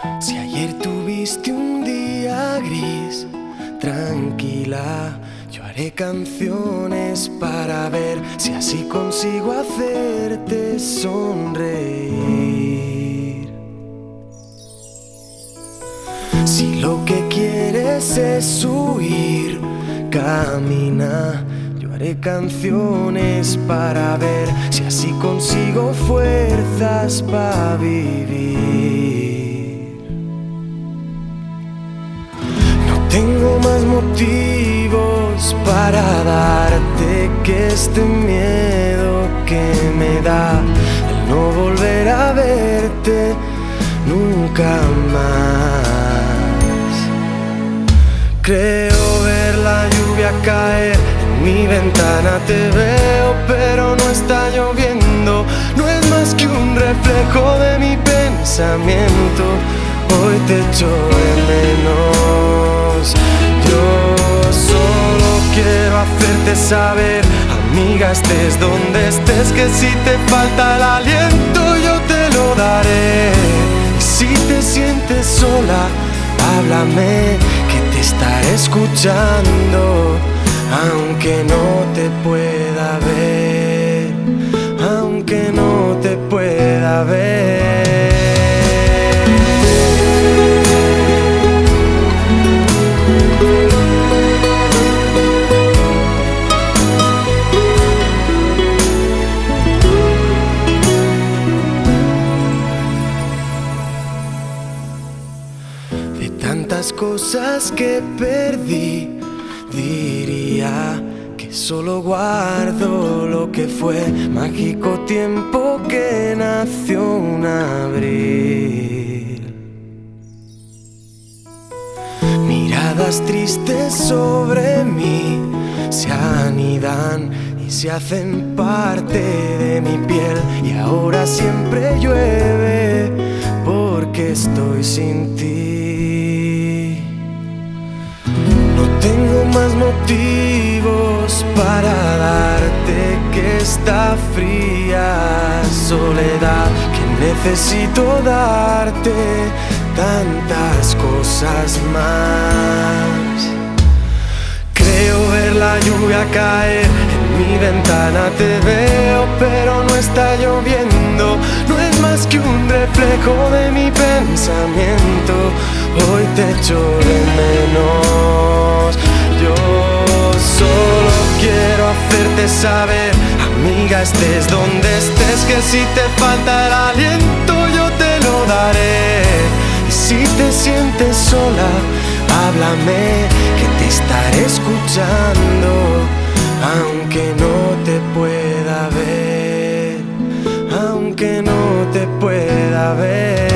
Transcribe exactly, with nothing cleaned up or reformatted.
Si ayer tuviste un día gris, tranquila, yo haré canciones para ver si así consigo hacerte sonreír. Si lo que quieres es huir, camina, yo haré canciones para ver si así consigo fuerzas para vivir. No tengo más motivos para darte que este miedo que me da el no volver a verte nunca más. Creo ver la lluvia caer en mi ventana, te veo pero no está lloviendo, no es más que un reflejo de mi pensamiento. Hoy te echo de menos, yo solo quiero hacerte saber, amiga, estés donde estés, que si te falta el aliento yo te lo daré. Y si te sientes sola, háblame, que te estaré escuchando, aunque no te pueda ver, aunque no te pueda ver. De tantas cosas que perdí, diría que solo guardo lo que fue mágico tiempo que nació un abril. Miradas tristes sobre mí se anidan y se hacen parte de mi piel, y ahora siempre llueve porque estoy sin ti. No tengo más motivos para darte que esta fría soledad, que necesito darte tantas cosas más. Creo ver la lluvia caer en mi ventana, te veo pero no está lloviendo, no es más que un reflejo de mi pensamiento. Hoy te echo de menos, yo solo quiero hacerte saber, amiga, estés donde estés, que si te falta el aliento yo te lo daré. Y si te sientes sola, háblame, que te estaré escuchando, aunque no te pueda ver, aunque no te pueda ver.